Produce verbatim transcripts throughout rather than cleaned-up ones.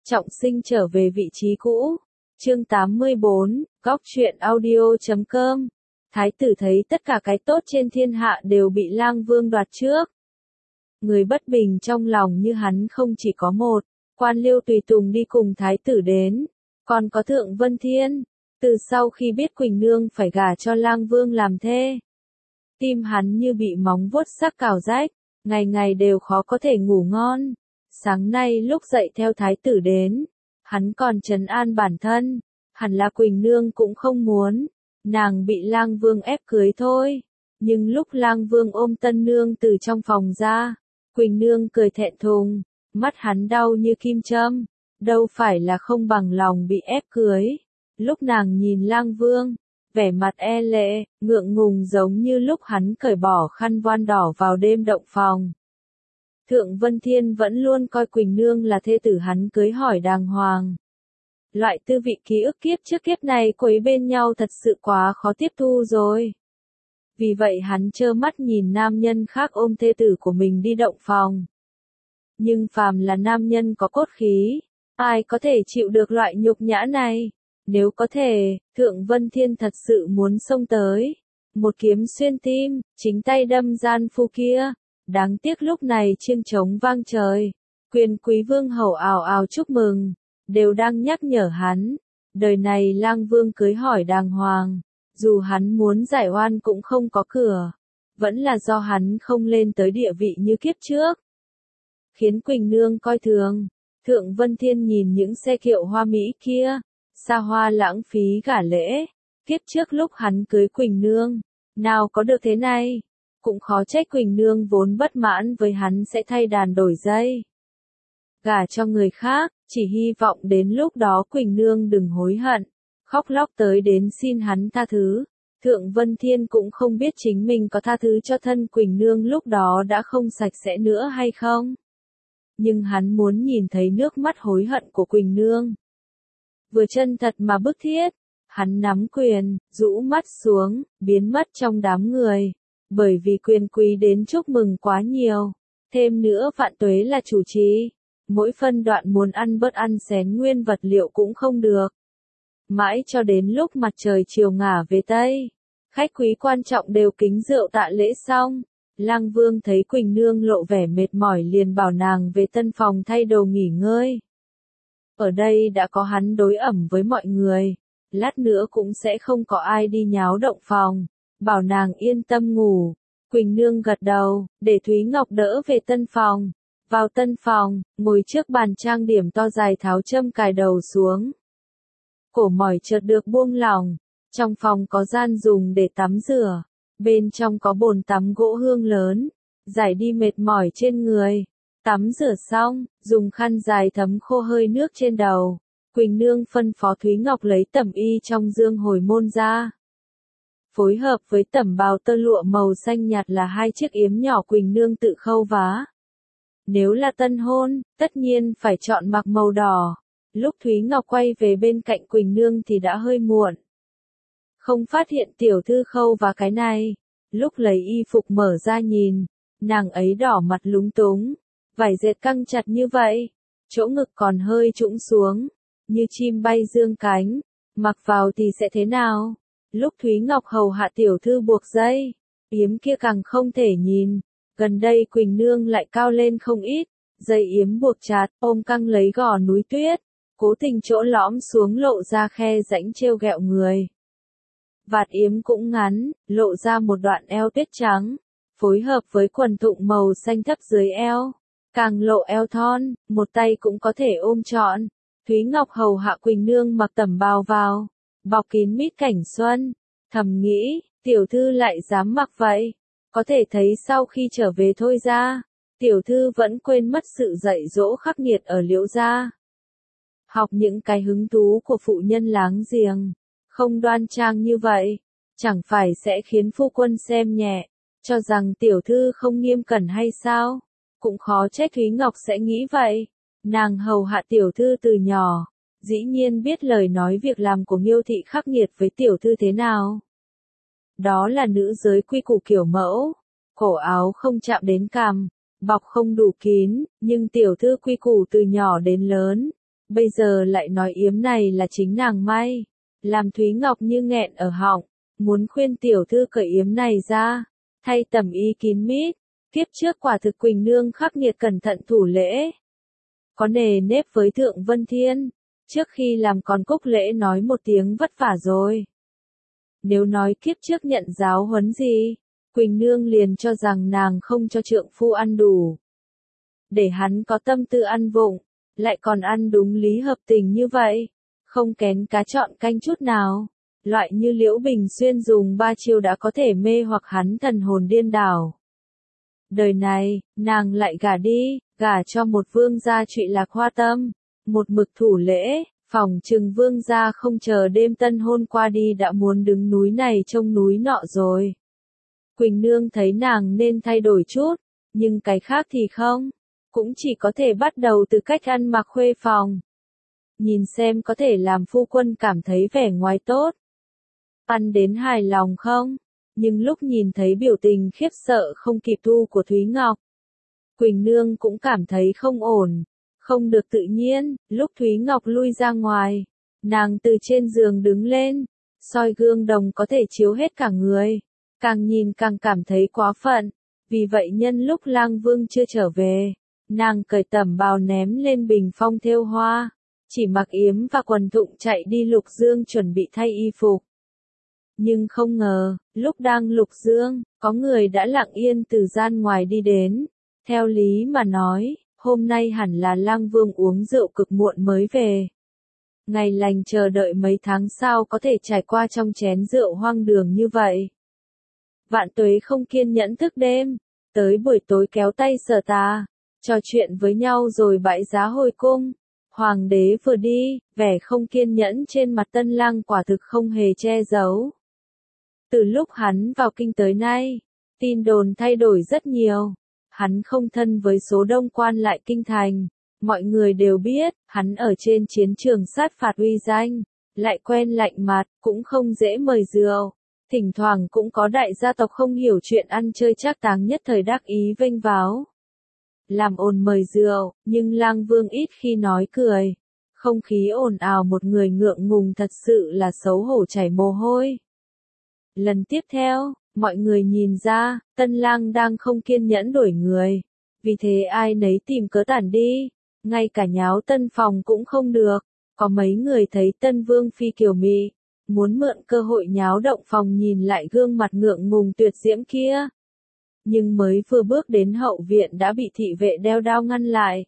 Trọng sinh trở về vị trí cũ. Chương tám mươi bốn, góc truyện audio chấm com. Thái tử thấy tất cả cái tốt trên thiên hạ đều bị Lang Vương đoạt trước. Người bất bình trong lòng như hắn không chỉ có một, Quan Liêu tùy tùng đi cùng thái tử đến, còn có Thượng Vân Thiên, từ sau khi biết Quỳnh Nương phải gả cho Lang Vương làm thê. Tim hắn như bị móng vuốt sắc cào rách, ngày ngày đều khó có thể ngủ ngon. Sáng nay lúc dậy theo thái tử đến, hắn còn trấn an bản thân, hẳn là Quỳnh Nương cũng không muốn, nàng bị Lang Vương ép cưới thôi. Nhưng lúc Lang Vương ôm Tân Nương từ trong phòng ra, Quỳnh Nương cười thẹn thùng, mắt hắn đau như kim châm, đâu phải là không bằng lòng bị ép cưới. Lúc nàng nhìn Lang Vương, vẻ mặt e lệ, ngượng ngùng giống như lúc hắn cởi bỏ khăn voan đỏ vào đêm động phòng. Thượng Vân Thiên vẫn luôn coi Quỳnh Nương là thê tử hắn cưới hỏi đàng hoàng. Loại tư vị ký ức kiếp trước kiếp này quấy bên nhau thật sự quá khó tiếp thu rồi. Vì vậy hắn trơ mắt nhìn nam nhân khác ôm thê tử của mình đi động phòng. Nhưng phàm là nam nhân có cốt khí, ai có thể chịu được loại nhục nhã này? Nếu có thể, Thượng Vân Thiên thật sự muốn xông tới, một kiếm xuyên tim, chính tay đâm gian phu kia. Đáng tiếc lúc này chiêng trống vang trời, quyền quý vương hầu ào ào chúc mừng, đều đang nhắc nhở hắn, đời này Lang Vương cưới hỏi đàng hoàng, dù hắn muốn giải oan cũng không có cửa, vẫn là do hắn không lên tới địa vị như kiếp trước. Khiến Quỳnh Nương coi thường, Thượng Vân Thiên nhìn những xe kiệu hoa mỹ kia, xa hoa lãng phí gả lễ, kiếp trước lúc hắn cưới Quỳnh Nương, nào có được thế này. Cũng khó trách Quỳnh Nương vốn bất mãn với hắn sẽ thay đàn đổi dây. Gả cho người khác, chỉ hy vọng đến lúc đó Quỳnh Nương đừng hối hận, khóc lóc tới đến xin hắn tha thứ. Thượng Vân Thiên cũng không biết chính mình có tha thứ cho thân Quỳnh Nương lúc đó đã không sạch sẽ nữa hay không. Nhưng hắn muốn nhìn thấy nước mắt hối hận của Quỳnh Nương. Vừa chân thật mà bức thiết, hắn nắm quyền, rũ mắt xuống, biến mất trong đám người. Bởi vì quyền quý đến chúc mừng quá nhiều, thêm nữa Vạn Tuế là chủ trì, mỗi phân đoạn muốn ăn bớt ăn xén nguyên vật liệu cũng không được. Mãi cho đến lúc mặt trời chiều ngả về Tây, khách quý quan trọng đều kính rượu tạ lễ xong, Lang Vương thấy Quỳnh Nương lộ vẻ mệt mỏi liền bảo nàng về tân phòng thay đồ nghỉ ngơi. Ở đây đã có hắn đối ẩm với mọi người, lát nữa cũng sẽ không có ai đi nháo động phòng. Bảo nàng yên tâm ngủ. Quỳnh Nương gật đầu, để Thúy Ngọc đỡ về tân phòng. Vào tân phòng, ngồi trước bàn trang điểm to dài tháo châm cài đầu xuống. Cổ mỏi chợt được buông lỏng. Trong phòng có gian dùng để tắm rửa. Bên trong có bồn tắm gỗ hương lớn, giải đi mệt mỏi trên người. Tắm rửa xong, dùng khăn dài thấm khô hơi nước trên đầu. Quỳnh Nương phân phó Thúy Ngọc lấy tẩm y trong dương hồi môn ra. Phối hợp với tẩm bào tơ lụa màu xanh nhạt là hai chiếc yếm nhỏ Quỳnh Nương tự khâu vá. Nếu là tân hôn, tất nhiên phải chọn mặc màu đỏ. Lúc Thúy Ngọc quay về bên cạnh Quỳnh Nương thì đã hơi muộn. Không phát hiện tiểu thư khâu vá cái này. Lúc lấy y phục mở ra nhìn, nàng ấy đỏ mặt lúng túng. Vải dệt căng chặt như vậy, chỗ ngực còn hơi trũng xuống, như chim bay dương cánh. Mặc vào thì sẽ thế nào? Lúc Thúy Ngọc hầu hạ tiểu thư buộc dây, yếm kia càng không thể nhìn. Gần đây Quỳnh Nương lại cao lên không ít, dây yếm buộc chặt, ôm căng lấy gò núi tuyết, cố tình chỗ lõm xuống lộ ra khe rãnh trêu ghẹo người. Vạt yếm cũng ngắn, lộ ra một đoạn eo tuyết trắng, phối hợp với quần thụng màu xanh thấp dưới eo, càng lộ eo thon, một tay cũng có thể ôm trọn. Thúy Ngọc hầu hạ Quỳnh Nương mặc tẩm bào vào, bọc kín mít cảnh xuân, thầm nghĩ, tiểu thư lại dám mặc vậy, có thể thấy sau khi trở về Thôi gia, tiểu thư vẫn quên mất sự dạy dỗ khắc nghiệt ở Liễu gia. Học những cái hứng thú của phụ nhân láng giềng, không đoan trang như vậy, chẳng phải sẽ khiến phu quân xem nhẹ, cho rằng tiểu thư không nghiêm cẩn hay sao? Cũng khó trách Thúy Ngọc sẽ nghĩ vậy, nàng hầu hạ tiểu thư từ nhỏ. Dĩ nhiên biết lời nói việc làm của Nghiêu thị khắc nghiệt với tiểu thư thế nào. Đó là nữ giới quy củ kiểu mẫu, cổ áo không chạm đến cằm, bọc không đủ kín, nhưng tiểu thư quy củ từ nhỏ đến lớn, bây giờ lại nói yếm này là chính nàng may, làm Thúy Ngọc như nghẹn ở họng, muốn khuyên tiểu thư cởi yếm này ra, thay tẩm y kín mít, kiếp trước quả thực Quỳnh Nương khắc nghiệt cẩn thận thủ lễ. Có nề nếp với Thượng Vân Thiên, trước khi làm còn cúc lễ nói một tiếng vất vả rồi. Nếu nói kiếp trước nhận giáo huấn gì, Quỳnh Nương liền cho rằng nàng không cho trượng phu ăn đủ. Để hắn có tâm tư ăn vụng, lại còn ăn đúng lý hợp tình như vậy, không kén cá chọn canh chút nào. Loại như Liễu Bình Xuyên dùng ba chiêu đã có thể mê hoặc hắn thần hồn điên đảo. Đời này, nàng lại gả đi, gả cho một vương gia trụy lạc hoa tâm, một mực thủ lễ, phòng trừng vương gia không chờ đêm tân hôn qua đi đã muốn đứng núi này trông núi nọ rồi. Quỳnh Nương thấy nàng nên thay đổi chút, nhưng cái khác thì không, cũng chỉ có thể bắt đầu từ cách ăn mặc khuê phòng. Nhìn xem có thể làm phu quân cảm thấy vẻ ngoài tốt. Ăn đến hài lòng không? Nhưng lúc nhìn thấy biểu tình khiếp sợ không kịp thu của Thúy Ngọc, Quỳnh Nương cũng cảm thấy không ổn, không được tự nhiên. Lúc Thúy Ngọc lui ra ngoài, nàng từ trên giường đứng lên, soi gương đồng có thể chiếu hết cả người, càng nhìn càng cảm thấy quá phận. Vì vậy nhân lúc Lang Vương chưa trở về, nàng cởi tẩm bào ném lên bình phong thêu hoa, chỉ mặc yếm và quần thụng chạy đi Lục Dương chuẩn bị thay y phục. Nhưng không ngờ, lúc đang Lục Dương, có người đã lặng yên từ gian ngoài đi đến. Theo lý mà nói, hôm nay hẳn là Lang Vương uống rượu cực muộn mới về. Ngày lành chờ đợi mấy tháng sau có thể trải qua trong chén rượu hoang đường như vậy. Vạn Tuế không kiên nhẫn thức đêm, tới buổi tối kéo tay Sở Tà, trò chuyện với nhau rồi bãi giá hồi cung. Hoàng đế vừa đi, vẻ không kiên nhẫn trên mặt Tân Lang quả thực không hề che giấu. Từ lúc hắn vào kinh tới nay, tin đồn thay đổi rất nhiều. Hắn không thân với số đông quan lại kinh thành. Mọi người đều biết, hắn ở trên chiến trường sát phạt uy danh, lại quen lạnh mặt, cũng không dễ mời rượu. Thỉnh thoảng cũng có đại gia tộc không hiểu chuyện ăn chơi trác táng nhất thời đắc ý vênh váo. Làm ồn mời rượu, nhưng Lang Vương ít khi nói cười. Không khí ồn ào một người ngượng ngùng thật sự là xấu hổ chảy mồ hôi. Lần tiếp theo, mọi người nhìn ra, Tân Lang đang không kiên nhẫn đuổi người. Vì thế ai nấy tìm cớ tản đi, ngay cả nháo tân phòng cũng không được. Có mấy người thấy Tân Vương Phi kiều mị, muốn mượn cơ hội nháo động phòng nhìn lại gương mặt ngượng ngùng tuyệt diễm kia. Nhưng mới vừa bước đến hậu viện đã bị thị vệ đeo đao ngăn lại.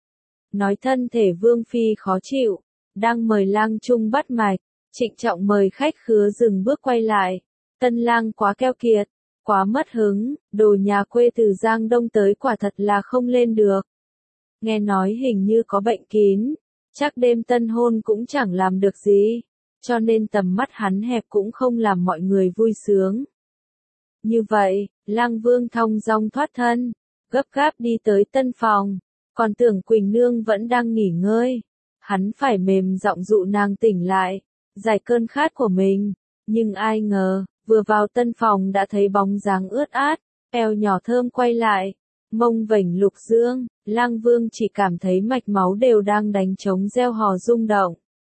Nói thân thể Vương Phi khó chịu, đang mời Lang Trung bắt mạch, trịnh trọng mời khách khứa dừng bước quay lại. Tân Lang quá keo kiệt, quá mất hứng, đồ nhà quê từ Giang Đông tới quả thật là không lên được. Nghe nói hình như có bệnh kín, chắc đêm tân hôn cũng chẳng làm được gì, cho nên tầm mắt hắn hẹp cũng không làm mọi người vui sướng. Như vậy, Lang Vương thong dong thoát thân, gấp gáp đi tới tân phòng, còn tưởng Quỳnh Nương vẫn đang nghỉ ngơi. Hắn phải mềm giọng dụ nàng tỉnh lại, giải cơn khát của mình, nhưng ai ngờ, vừa vào tân phòng đã thấy bóng dáng ướt át, eo nhỏ thơm quay lại, mông vểnh Lục Dương. Lang Vương chỉ cảm thấy mạch máu đều đang đánh trống reo hò rung động.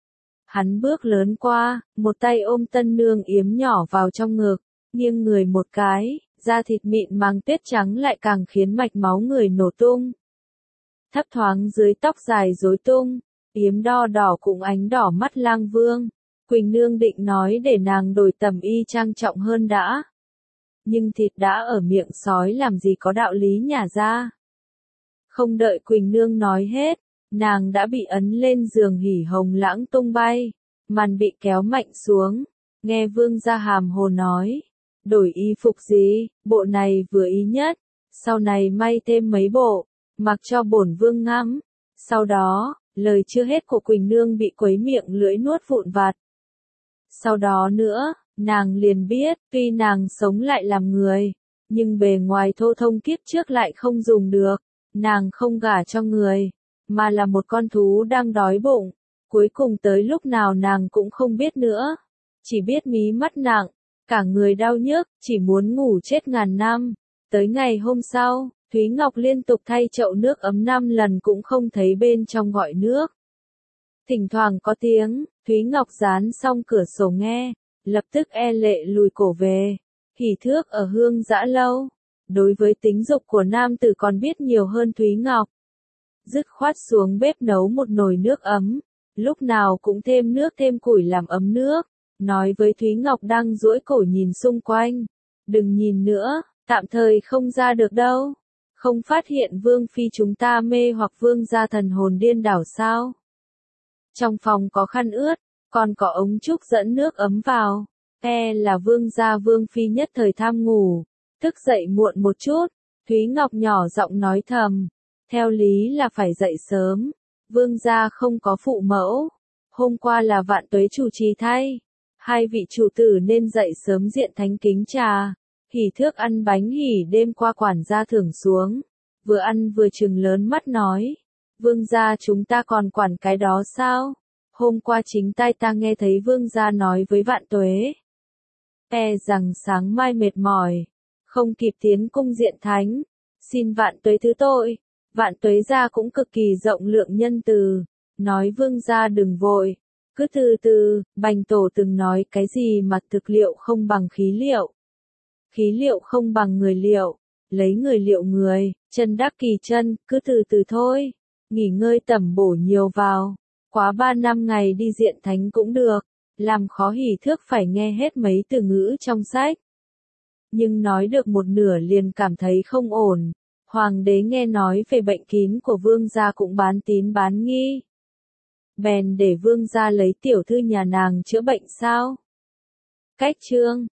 Hắn bước lớn qua, một tay ôm Tân Nương yếm nhỏ vào trong ngực, nghiêng người một cái, da thịt mịn màng tuyết trắng lại càng khiến mạch máu người nổ tung. Thấp thoáng dưới tóc dài rối tung, yếm đo đỏ cũng ánh đỏ mắt Lang Vương. Quỳnh Nương định nói để nàng đổi tầm y trang trọng hơn đã. Nhưng thịt đã ở miệng sói làm gì có đạo lý nhả ra. Không đợi Quỳnh Nương nói hết, nàng đã bị ấn lên giường hỉ hồng lãng tung bay, màn bị kéo mạnh xuống. Nghe Vương gia hàm hồ nói, đổi y phục gì, bộ này vừa ý nhất, sau này may thêm mấy bộ, mặc cho bổn Vương ngắm. Sau đó, lời chưa hết của Quỳnh Nương bị quấy miệng lưỡi nuốt vụn vặt. Sau đó nữa, nàng liền biết, tuy nàng sống lại làm người, nhưng bề ngoài thô thông kiếp trước lại không dùng được. Nàng không gả cho người, mà là một con thú đang đói bụng. Cuối cùng tới lúc nào nàng cũng không biết nữa. Chỉ biết mí mắt nặng, cả người đau nhức, chỉ muốn ngủ chết ngàn năm. Tới ngày hôm sau, Thúy Ngọc liên tục thay chậu nước ấm năm lần cũng không thấy bên trong gọi nước. Thỉnh thoảng có tiếng, Thúy Ngọc dán xong cửa sổ nghe, lập tức e lệ lùi cổ về. Hỉ Thước ở Hương Dã lâu, đối với tính dục của nam tử còn biết nhiều hơn Thúy Ngọc. Dứt khoát xuống bếp nấu một nồi nước ấm, lúc nào cũng thêm nước thêm củi làm ấm nước, nói với Thúy Ngọc đang duỗi cổ nhìn xung quanh. Đừng nhìn nữa, tạm thời không ra được đâu. Không phát hiện Vương Phi chúng ta mê hoặc Vương gia thần hồn điên đảo sao? Trong phòng có khăn ướt, còn có ống trúc dẫn nước ấm vào. E là Vương gia Vương Phi nhất thời tham ngủ, thức dậy muộn một chút. Thúy Ngọc nhỏ giọng nói thầm. Theo lý là phải dậy sớm. Vương gia không có phụ mẫu. Hôm qua là Vạn Tuế chủ trì thay. Hai vị chủ tử nên dậy sớm diện thánh kính trà. Hỉ Thước ăn bánh hỉ đêm qua quản gia thưởng xuống. Vừa ăn vừa trừng lớn mắt nói. Vương gia chúng ta còn quản cái đó sao? Hôm qua chính tai ta nghe thấy vương gia nói với Vạn Tuế. E rằng sáng mai mệt mỏi. Không kịp tiến cung diện thánh. Xin Vạn Tuế thứ tội. Vạn Tuế gia cũng cực kỳ rộng lượng nhân từ. Nói vương gia đừng vội. Cứ từ từ, Bành Tổ từng nói cái gì mà thực liệu không bằng khí liệu. Khí liệu không bằng người liệu. Lấy người liệu người, chân đắc kỳ chân, cứ từ từ thôi. Nghỉ ngơi tẩm bổ nhiều vào. Quá ba năm ngày đi diện thánh cũng được. Làm khó Hỉ Thước phải nghe hết mấy từ ngữ trong sách. Nhưng nói được một nửa liền cảm thấy không ổn. Hoàng đế nghe nói về bệnh kín của vương gia cũng bán tín bán nghi. Bèn để vương gia lấy tiểu thư nhà nàng chữa bệnh sao? Cách chương